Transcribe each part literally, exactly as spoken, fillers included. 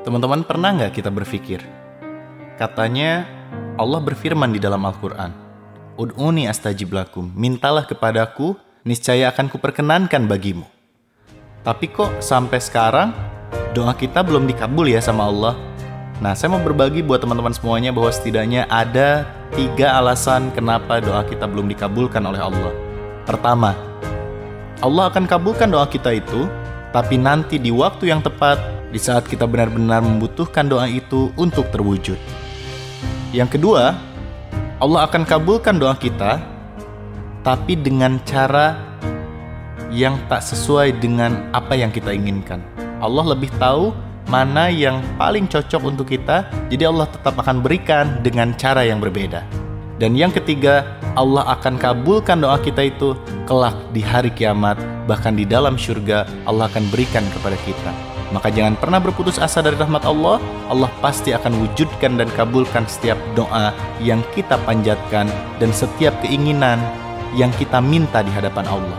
Teman-teman, pernah nggak kita berpikir? Katanya Allah berfirman di dalam Al-Quran, Ud'uni astajib lakum, mintalah kepadaku, niscaya akan kuperkenankan bagimu. Tapi kok sampai sekarang doa kita belum dikabul ya sama Allah? Nah, saya mau berbagi buat teman-teman semuanya bahwa setidaknya ada tiga alasan kenapa doa kita belum dikabulkan oleh Allah. Pertama, Allah akan kabulkan doa kita itu, tapi nanti di waktu yang tepat, di saat kita benar-benar membutuhkan doa itu untuk terwujud. Yang kedua, Allah akan kabulkan doa kita, tapi dengan cara yang tak sesuai dengan apa yang kita inginkan. Allah lebih tahu mana yang paling cocok untuk kita, jadi Allah tetap akan berikan dengan cara yang berbeda. Dan yang ketiga, Allah akan kabulkan doa kita itu kelak di hari kiamat, bahkan di dalam surga Allah akan berikan kepada kita. Maka jangan pernah berputus asa dari rahmat Allah. Allah pasti akan wujudkan dan kabulkan setiap doa yang kita panjatkan dan setiap keinginan yang kita minta di hadapan Allah.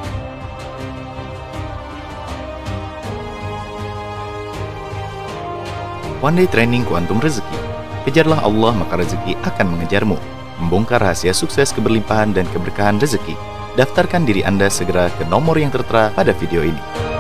One Day Training Kuantum Rezeki. Kejarlah Allah maka rezeki akan mengejarmu. Membongkar rahasia sukses, keberlimpahan, dan keberkahan rezeki. Daftarkan diri Anda segera ke nomor yang tertera pada video ini.